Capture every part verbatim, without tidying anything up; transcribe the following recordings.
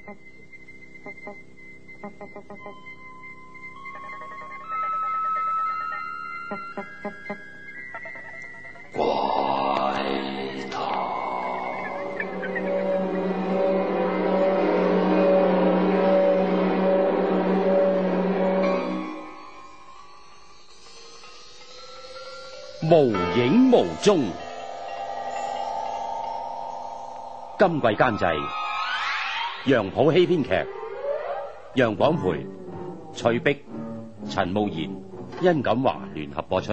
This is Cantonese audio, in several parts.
怪談無影無蹤。今季監製楊普希，編劇楊廣培、翠碧、陳慕賢、殷錦華聯合播出。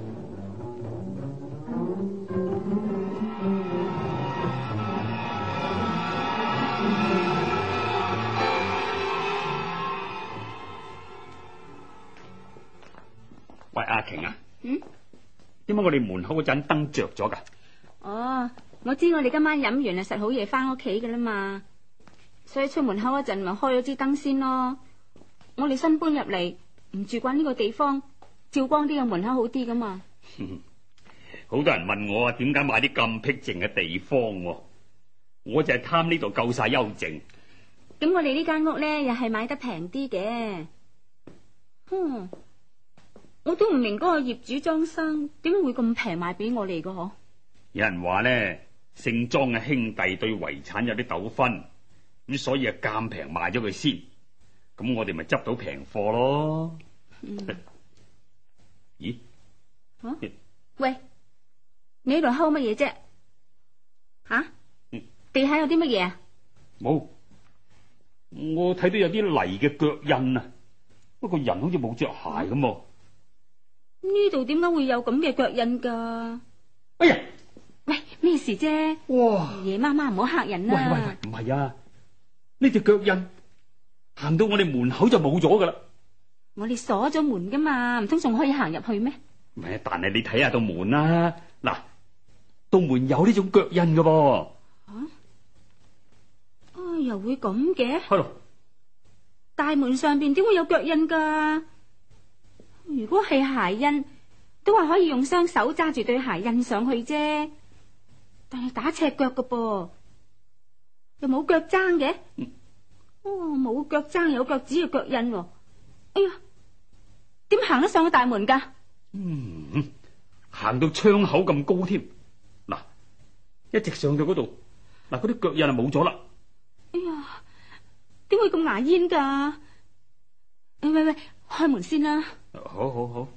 喂，阿瓊啊， 嗯， 點解我哋門口嗰盞燈着咗噶？ 哦，我知我哋今晚飲完啊，實好夜翻屋企噶啦嘛，所以出門口嗰陣咪開咗支燈先咯。我哋新搬入嚟，唔住慣呢個地方，照光啲嘅門口好啲噶嘛。 好多人問我啊，點解買啲咁僻靜嘅地方？我就係貪呢度夠晒幽靜。 咁我哋呢間屋咧，又係買得平啲嘅。哼，我都唔明嗰個業主莊生點解會咁平賣俾我哋噶嗬？ 有人話咧，姓莊嘅兄弟對遺產有啲糾紛，咁所以啊咁平賣咗佢先，咁我哋咪執到平貨咯。 嗯、 咦？ 啊？喂，你喺度敲乜嘢啫？吓、啊？ 嗯、 地下有啲乜嘢啊？ 冇，我睇到有啲泥嘅腳印啊，不過人好似冇着鞋咁喎。 呢度點解會有咁嘅腳印噶？ 哎呀！ 喂，咩事啫？ 哇！ 夜媽媽唔好嚇人啦！ 喂喂喂，唔係啊，呢隻腳印行到我哋門口就冇咗噶啦。 我哋鎖咗門噶嘛，唔通仲可以行入去咩？ 唔係，但係你睇下道門啦，嗱，道門有呢種腳印噶噃。 啊？啊，又會咁嘅？ 係咯。 大門上邊點會有腳印噶？如果係鞋印，都話可以用雙手揸住對鞋印上去啫。但係打赤腳噶噃，又冇腳踭嘅。 嗯、 哦，冇腳踭有腳趾嘅腳印。哎呀，點行得上去大門噶？ 嗯，行到窗口咁高添。嗱，一直上到嗰度，嗱，嗰啲腳印就冇咗啦。 哎呀，點會咁牙煙噶？喂喂喂，開門先啦。 好好好。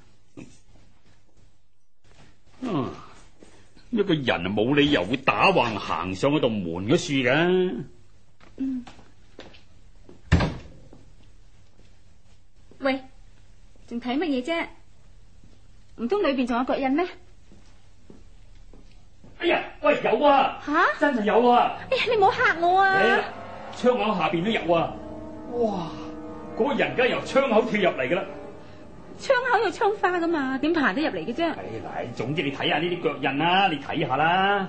嗯。一個人啊，冇理由會打橫行上嗰道門嗰樹嘅。 嗯。喂，仲睇乜嘢啫？唔通裏邊仲有腳印咩？ 哎呀，喂，有啊！吓、啊，真係有啊！ 哎呀，你唔好嚇我啊！ 欸、窗口下邊都有啊！哇，嗰、那個人梗係由窗口跳入嚟噶啦！ 窗口有窗花噶嘛，點爬得入嚟嘅啫？ 係嗱，總之你睇下呢啲腳印啦，你睇下啦。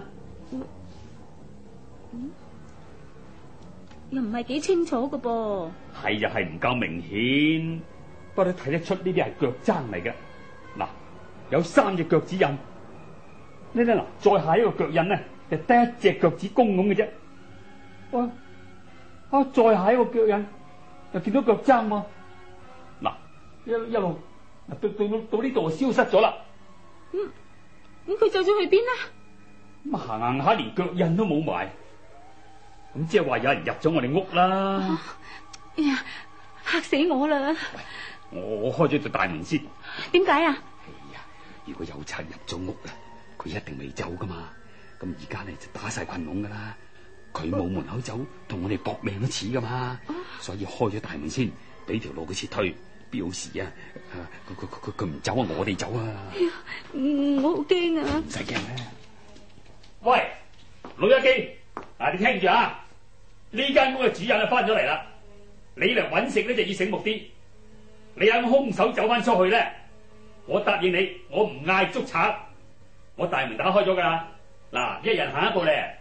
嗯，又唔係幾清楚噶噃。 係就係唔夠明顯，不過你睇得出呢啲係腳踭嚟嘅。嗱，有三隻腳趾印，呢啲嗱，再下一個腳印咧，就得一隻腳趾公咁嘅啫。哇！啊，再下一個腳印，又見到腳踭喎。嗱，一一路。到到到呢度消失咗啦。 咁咁佢走咗去邊呢？ 咁行行下連腳印都冇埋，咁即係話有人入咗我哋屋啦。 啊、哎呀，嚇死我啦！ 我我開咗道大門先。 點解啊？ 哎呀，如果有賊入咗屋啦，佢一定未走噶嘛。咁而家咧就打晒群龍噶啦，佢冇門口走，同我哋搏命都似噶嘛。啊、所以開咗大門先，俾條路佢撤退。有事啊！佢佢佢佢唔走啊，我哋走啊！ 哎呀，我好驚啊！ 唔使驚咧。喂，老一基，嗱你聽住啊！呢間屋嘅主人啊翻咗嚟啦，你嚟搵食咧就要醒目啲。你肯空手走翻出去咧，我答應你，我唔嗌捉賊。我大門打開咗噶啦，嗱，一人行一步咧。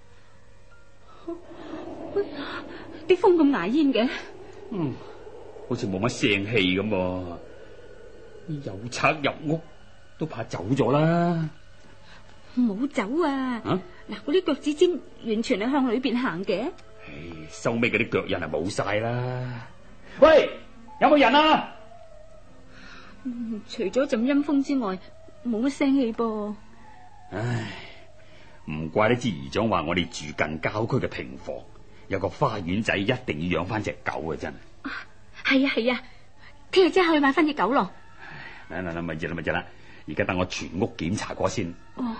啲風咁牙煙嘅。 嗯。好似冇乜聲氣咁噃，有賊入屋都怕走咗啦。 冇走啊！嗱、啊，嗰啲腳趾尖完全係向裏邊行嘅。 唉，收尾嗰啲腳印係冇晒啦。喂，有冇人啊？ 嗯、除咗陣陰風之外，冇乜聲氣噃。 唉，唔怪得知姨丈話我哋住近郊區嘅平房，有個花園仔，一定要養翻隻狗啊！真係。 係啊係啊，聽日即刻去買翻隻狗咯。 嗱嗱嗱，咪住啦咪住啦，而家等我全屋檢查過先。 哦。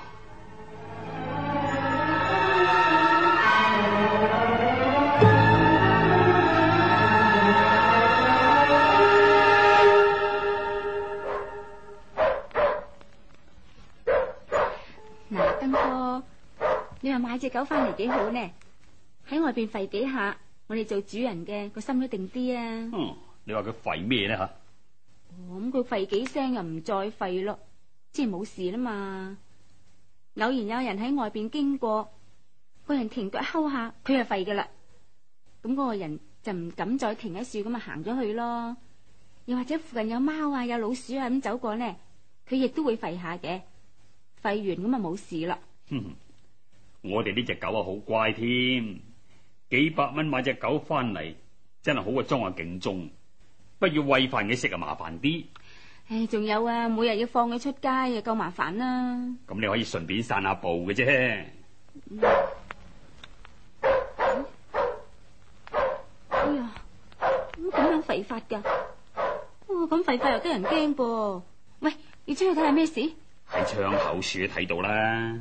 嗱，登哥，你話買隻狗翻嚟幾好呢？喺外邊吠幾下，我哋做主人嘅個心都定啲啊。 嗯，你話佢吠咩呢吓？ 咁佢吠幾聲又唔再吠咯，即係冇事啦嘛。偶然有人喺外邊經過，個人停腳睺下，佢就吠噶啦。咁嗰個人就唔敢再停喺樹咁啊，行咗去咯。又或者附近有貓啊、有老鼠啊咁走過呢，佢亦都會吠下嘅。吠完咁啊冇事啦。 哼，我哋呢隻狗啊好乖添，幾百蚊買隻狗翻嚟，真係好過裝下警鐘。不要餵飯嘅食啊，麻煩啲。 唉，仲有啊，每日要放佢出街啊，夠麻煩啦。 咁你可以順便散下步嘅啫。 嗯、哎呀，咁咁樣吠法噶？哦，咁吠法又得人驚噃。喂，要出去睇下咩事？ 喺窗口處睇到啦。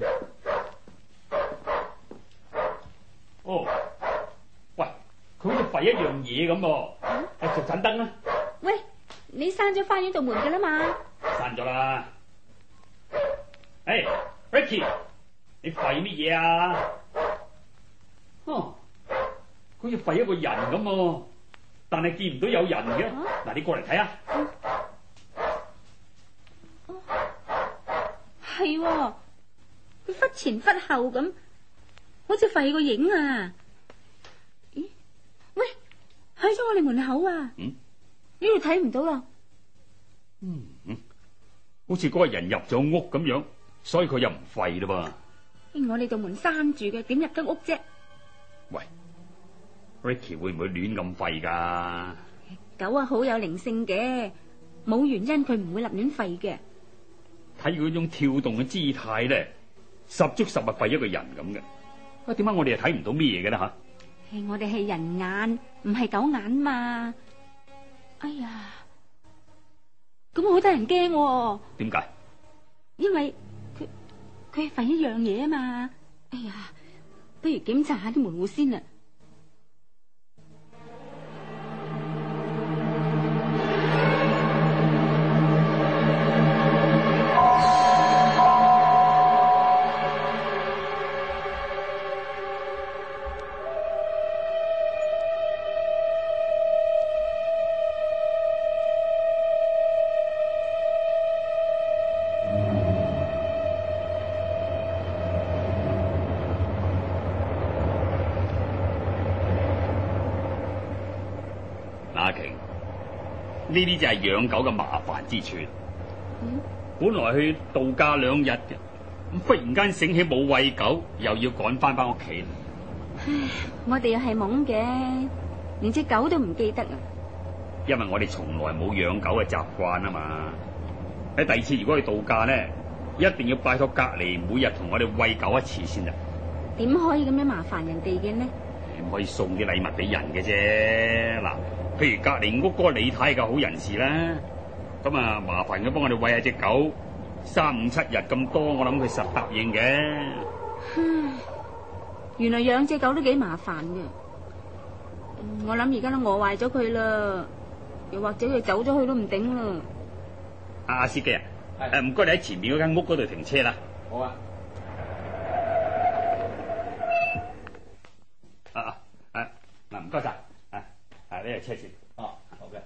哦，喂，佢好似吠一樣嘢咁噃。我着盞燈啦。 喂，你閂咗花園道門噶啦嘛？ 閂咗啦。誒 ，Ricky， 你吠乜嘢啊？哦，好似吠一個人咁喎，但係見唔到有人嘅。嗱、啊，你過嚟睇下。 係、啊，佢忽前忽後咁，好似吠個影啊！咦？喂，喺咗我哋門口啊！ 嗯， 呢度睇唔到啦。 嗯嗯，好似嗰個人入咗屋咁樣，所以佢又唔吠啦噃。我哋道門閂住嘅，點入得屋啫？ 喂 ，Ricky 會唔會亂咁吠噶？ 狗啊，好有靈性嘅，冇原因佢唔會立亂吠嘅。 睇佢嗰種跳動嘅姿態咧，十足十係吠一個人咁嘅。啊，點解我哋又睇唔到咩嘢嘅咧吓？ 係我哋係人眼，唔係狗眼嘛。哎呀，咁好得人驚喎。點解？因為佢佢係吠一樣嘢啊嘛。哎呀，不如檢查下啲門戶先啦。 阿瓊，呢啲就係養狗嘅麻煩之處。嗯，本來去度假兩日嘅，咁忽然間醒起冇餵狗，又要趕翻翻屋企。 唉，我哋又係懵嘅，連隻狗都唔記得啊。 因為我哋從來冇養狗嘅習慣啊嘛。喺第二次如果去度假咧，一定要拜託隔籬每日同我哋餵狗一次先啊。 點可以咁樣麻煩人哋嘅呢？ 唔可以送啲禮物俾人嘅啫。嗱，譬如隔籬屋嗰個李太嘅好人士啦，咁啊麻煩佢幫我哋餵下隻狗，三五七日咁多，我諗佢實答應嘅。 唉，原來養隻狗都幾麻煩嘅。我諗而家都餓壞咗佢啦，又或者佢走咗去都唔定啦。 阿司機啊，誒唔該你喺前面嗰間屋嗰度停車啦。好啊。啊啊嗱，唔該晒，啊啊呢個車錢。哦，好嘅。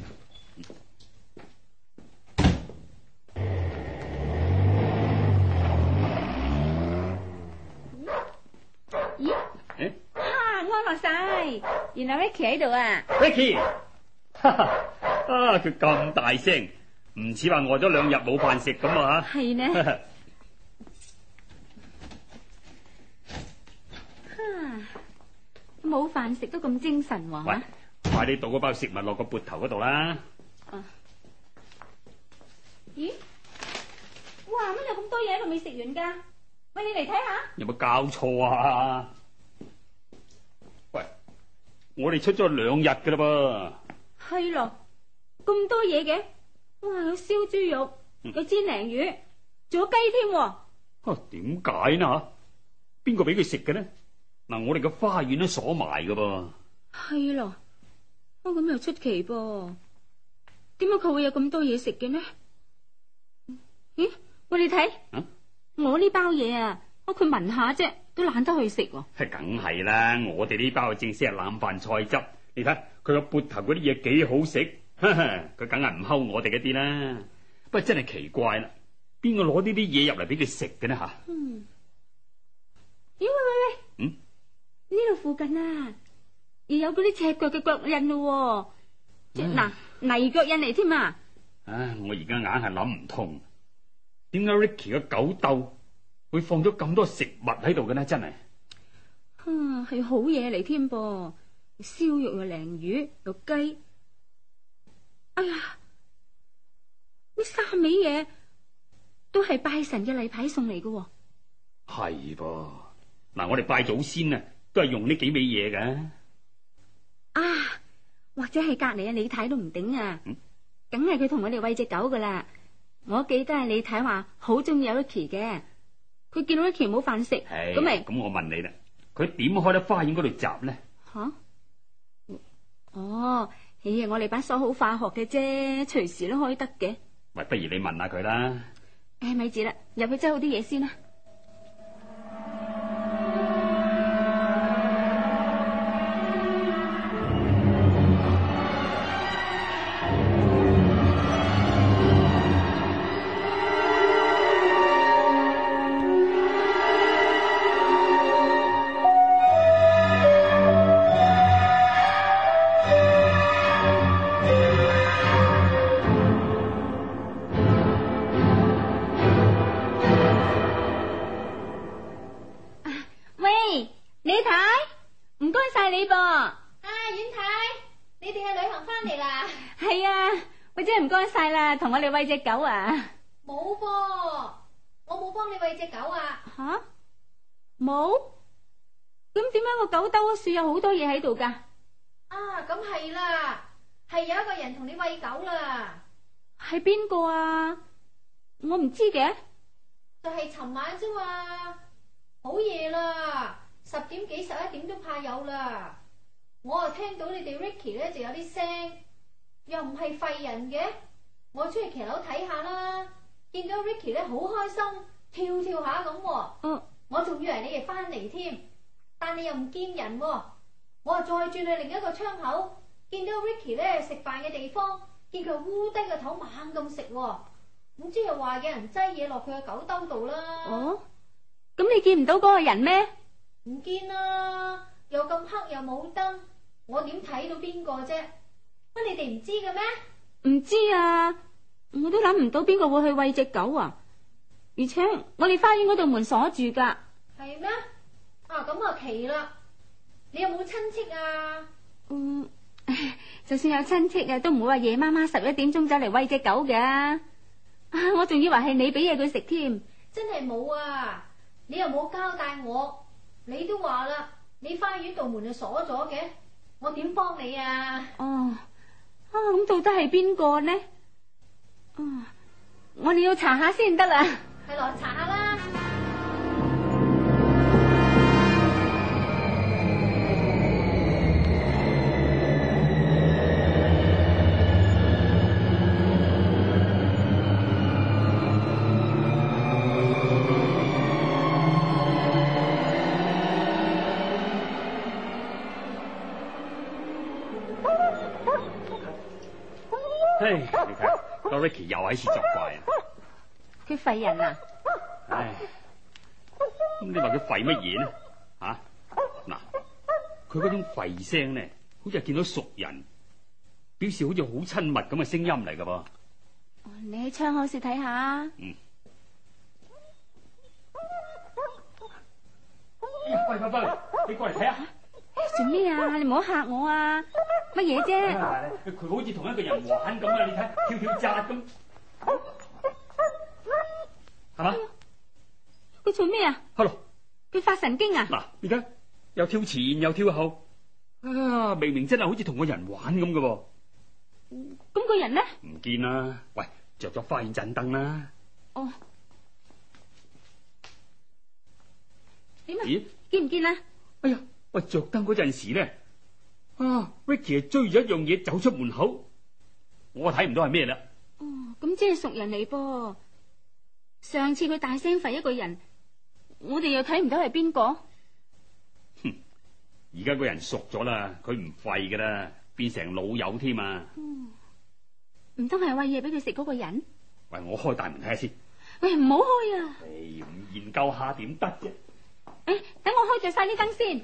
咦？誒？啊，安樂晒，原來 Ricky 喺度啊 ！Ricky， 哈哈，啊佢咁大聲，唔似話餓咗兩日冇飯食咁啊吓。 係呢。哈，咁冇飯食都咁精神喎。 喂，快啲倒嗰包食物落個缽頭嗰度啦。 啊，咦？哇！乜有咁多嘢喺度未食完噶？喂，你嚟睇下。 有冇搞錯啊？喂，我哋出咗兩日噶啦噃。 係咯，咁多嘢嘅。哇！有燒豬肉，有煎鯪魚，仲有雞添。 啊，點解呢？吓，邊個俾佢食嘅呢？嗱，我哋個花園都鎖埋噶噃。 係咯，啊咁又出奇噃。點解佢會有咁多嘢食嘅呢？咦？喂，你睇， 啊， 我呢包嘢啊，我佢聞下啫，都懶得去食喎。 係梗係啦，我哋呢包正式係冷飯菜汁。你睇佢個缽頭嗰啲嘢幾好食，佢梗係唔睺我哋嗰啲啦。不過真係奇怪啦，邊個攞呢啲嘢入嚟俾佢食嘅呢吓？ 嗯，咦？喂喂喂， 嗯， 呢度附近啊，又有嗰啲赤腳嘅腳印咯，嗱、嗯、泥腳印嚟添啊！ 唉，我而家硬係諗唔通，點解 Ricky 嘅狗竇會放咗咁多食物喺度嘅呢？真係， 嗯，係好嘢嚟添噃，燒肉又鯪魚又雞，哎呀，呢三味嘢都係拜神嘅例牌送嚟嘅。 係噃，嗱，我哋拜祖先啊，都係用呢幾味嘢嘅。 啊，或者係隔籬啊，李太都唔頂啊，梗係佢同我哋餵隻狗噶啦。我記得係李太話好中意有 Ricky 嘅，佢見到 Ricky 冇飯食，咁咪咁我問你啦，佢點開得花園嗰度閘呢？ 吓、啊？哦，哎呀，我哋把鎖好化學嘅啫，隨時都開得嘅。 喂，不如你問下佢啦。 誒，咪住啦，入去執好啲嘢先啦。唔該晒啦，同我哋餵隻狗啊！ 冇噃，我冇幫你餵隻狗啊！ 吓，冇？咁點解個狗兜樹有好多嘢喺度噶？ 啊，咁係啦，係有一個人同你餵狗啦。 係邊個啊？我唔知嘅。 就係尋晚啫嘛，好夜啦，十點幾十一點都怕有啦。我啊聽到你哋 Ricky 咧就有啲聲。又唔係廢人嘅，我出去騎樓睇下啦，見到 Ricky 咧好開心，跳跳下咁。嗯，我仲以為你哋翻嚟添，但你又唔見人，我啊再轉去另一個窗口，見到 Ricky 咧食飯嘅地方，見佢烏低個頭猛咁食，唔知係話有人擠嘢落佢嘅狗兜度啦。哦， 咁你見唔到嗰個人咩？ 唔見啦，又咁黑又冇燈，我點睇到邊個啫？乜你哋唔知嘅咩？ 唔知啊，我都諗唔到邊個會去餵隻狗啊！而且我哋花園嗰度門鎖住噶。 係咩？啊，咁啊奇啦！你有冇親戚啊？ 嗯，就算有親戚啊，都唔會話夜媽媽十一點鐘走嚟餵隻狗嘅。啊，我仲以為係你俾嘢佢食添。 真係冇啊！你又冇交代我，你都話啦，你花園道門就鎖咗嘅，我點幫你啊？ 哦。啊，咁到底係邊個呢？啊，我哋要查下先得啦。 係來查下啦。 嘿，你睇，個 Ricky 又喺處作怪啊！ 佢吠人啊！ 唉，咁你話佢吠乜嘢呢？吓，嗱，佢嗰種吠聲呢，好似係見到熟人，表示好似好親密咁嘅聲音嚟噶噃。 你喺窗口處睇下。 嗯。喂喂喂，你過嚟睇下， 做咩啊？你唔好嚇我啊！乜嘢啫？ 佢好似同一個人玩咁啊！你睇跳跳扎咁，係嘛？ 佢做咩啊？ 係咯， 佢發神經啊！ 嗱，你睇又跳前又跳後，啊，明明真係好似同個人玩咁嘅喎。 咁個人呢？ 唔見啦！喂，着咗花園盞燈啦。 哦，點啊？ 咦？ 見唔見啊？ 哎呀，喂，着燈嗰陣時咧，啊 ，Ricky 係追咗一樣嘢走出門口，我睇唔到係咩啦。 哦，咁即係熟人嚟噃。上次佢大聲吠一個人，我哋又睇唔到係邊個。 哼，而家個人熟咗啦，佢唔吠噶啦，變成老友添啊。 唔通係餵嘢俾佢食嗰個人？ 喂，我開大門睇下先。 喂，唔好開啊！ 誒，唔研究下點得啫？ 誒，等我開着晒啲燈先。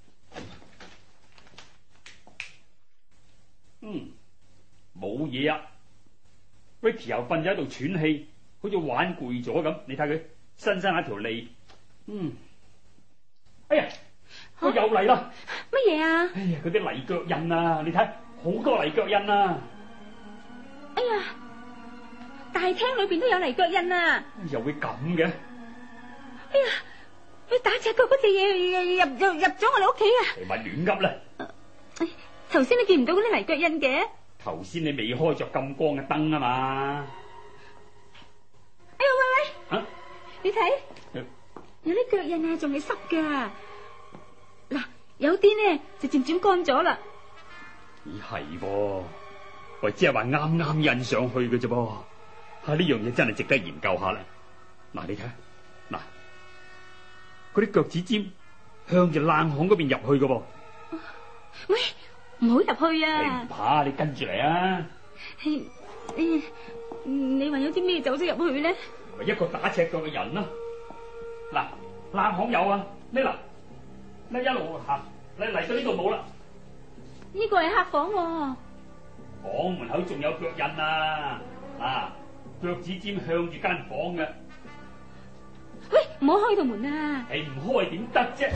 嗯，冇嘢啊。Ricky 又瞓咗喺度喘氣，好似玩攰咗咁。你睇佢伸伸下條脷。嗯，哎呀，佢又嚟啦！ 乜嘢啊？ 哎呀，嗰啲泥腳印啊！你睇好多泥腳印啊！ 哎呀，大廳裏邊都有泥腳印啊！ 又會咁嘅？ 哎呀，佢打赤腳嗰隻嘢入入入咗我哋屋企啊！ 你咪亂噏啦！ 頭先你見唔到嗰啲泥腳印嘅？ 頭先你未開着咁光嘅燈啊嘛！ 哎呀喂喂， 啊， 你睇有啲腳印啊，仲係濕噶。嗱，有啲呢就漸漸乾咗啦。 咦係噃，喂，即係話啱啱印上去嘅啫噃。吓，呢樣嘢真係值得研究下啦。嗱，你睇，嗱，嗰啲腳趾尖向住冷巷嗰邊入去嘅噃。 喂，唔好入去啊！ 你唔怕，你跟住嚟啊！ 你你你話有啲咩走咗入去咧？ 咪一個打赤腳嘅人啦。嗱，冷巷有啊，呢嗱，呢一路行，你嚟到呢度冇啦。 呢個係客房喎。 房門口仲有腳印啊！嗱，腳趾尖向住間房嘅。 喂，唔好開道門啊！ 你唔開點得啫？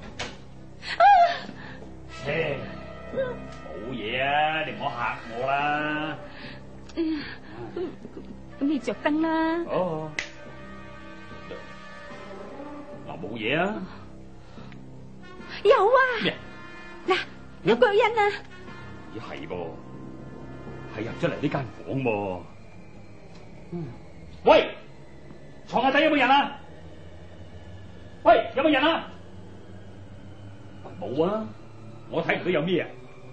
切，冇嘢啊！你唔好嚇我啦。 咁咁你着燈啦。 哦，嗱，冇嘢啊。 有啊。 咩？ 嗱，有腳印啊。 咦係噃，係入咗嚟呢間房噃。嗯，喂，床下底有冇人啊？喂，有冇人啊？冇啊，我睇唔到有咩啊。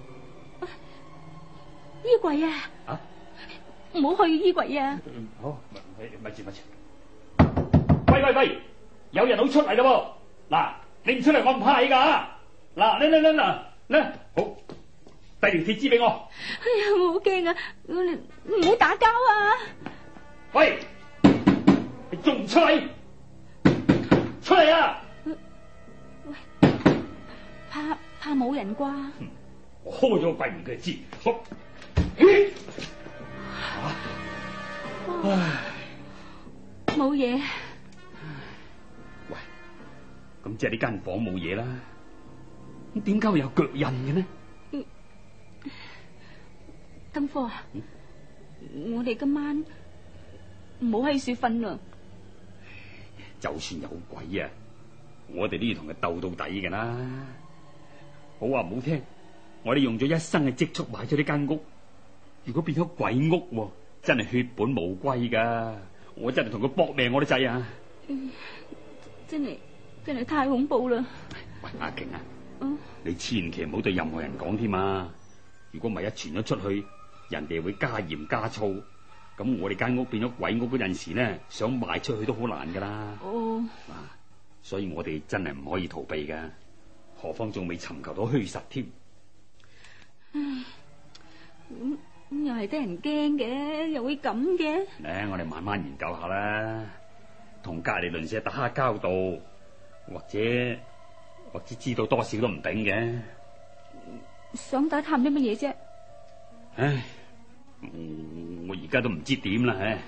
衣櫃啊！ 啊， 唔好去衣櫃啊！ 嗯、好，咪咪住咪住。喂喂喂，有人好出嚟咯噃！嗱，你唔出嚟我唔怕你噶。嗱，嚟嚟嚟嗱，嚟，好，遞條鐵枝俾我。 哎呀，我好驚啊！你唔好打交啊！ 喂，你仲唔出嚟？出嚟啊！ 喂，怕怕冇人啩？ 嗯、我開咗個櫃門佢就知。好，咦？啊、唉， 冇嘢。 喂，咁即係呢間房冇嘢啦。咁點解會有腳印嘅呢？ 金科啊，嗯、我哋今晚唔好喺處瞓啦。 就算有鬼啊，我哋都要同佢鬥到底㗎啦。好話唔好聽，我哋用咗一生嘅積蓄買咗呢間屋，如果變咗鬼屋，真係血本無歸噶。我真係同佢搏命我都制啊！ 嗯、真係真係太恐怖啦！ 喂，阿瓊啊， 嗯、 你千祈唔好對任何人講添啊！如果唔係一傳咗出去，人哋會加鹽加醋，咁我哋間屋變咗鬼屋嗰陣時呢，想賣出去都好難噶啦。 哦， 嗱，所以我哋真係唔可以逃避噶，何況仲未尋求到虛實添。 唉，咁咁又係得人驚嘅，又會咁嘅。 咧，我哋慢慢研究下啦，同隔籬鄰舍打下交道，或者或者知道多少都唔定嘅。 想打探啲乜嘢啫？ 唉，我而家都唔知點啦，唉。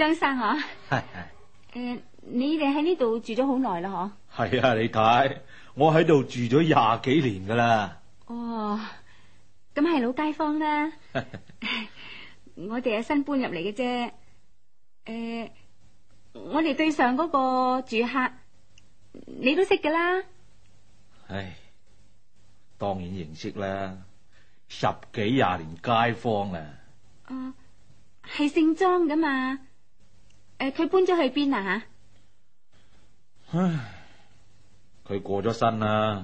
張生嗬。 係誒，你哋喺呢度住咗好耐啦，嗬？ 係啊，李太，我喺度住咗廿幾年噶啦。 哦，咁係老街坊啦。我哋係新搬入嚟嘅啫。誒，我哋對上嗰個住客，你都識噶啦。 唉，當然認識啦，十幾廿年街坊啦。 哦，係姓莊噶嘛？誒，佢搬咗去邊啊？ 吓，唉，佢過咗身啦。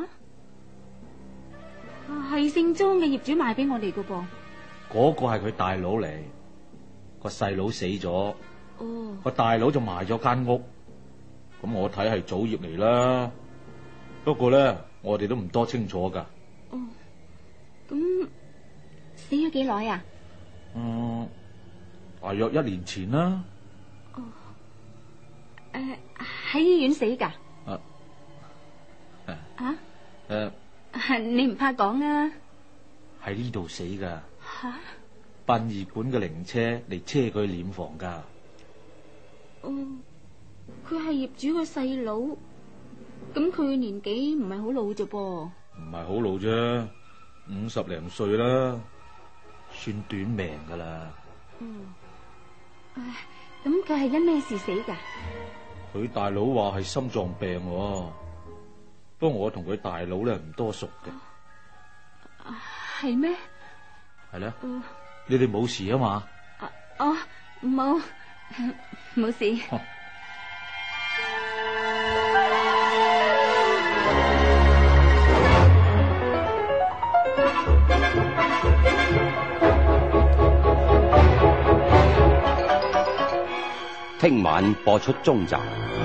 吓，係姓莊嘅業主賣俾我哋噶噃。 嗰個係佢大佬嚟，個細佬死咗， 哦， 個大佬就賣咗間屋，咁我睇係祖業嚟啦。不過咧，我哋都唔多清楚噶。 哦，咁死咗幾耐啊？ 嗯，大約一年前啦。 哦，誒，喺醫院死噶？ 啊， 啊？ 誒， 你唔怕講啊？ 喺呢度死噶。 吓？ 殯儀館嘅靈車嚟車佢去殮房噶。 哦，佢係業主個細佬，咁佢嘅年紀唔係好老啫噃。 唔係好老啫，五十零歲啦，算短命噶啦。 嗯，唉，咁佢係因咩事死噶？ 佢大佬話係心臟病喎，不過我同佢大佬咧唔多熟嘅。 係咩？ 係咧， 嗯， 你哋冇事啊嘛？ 啊，哦，冇，冇事。 聽晚播出中集。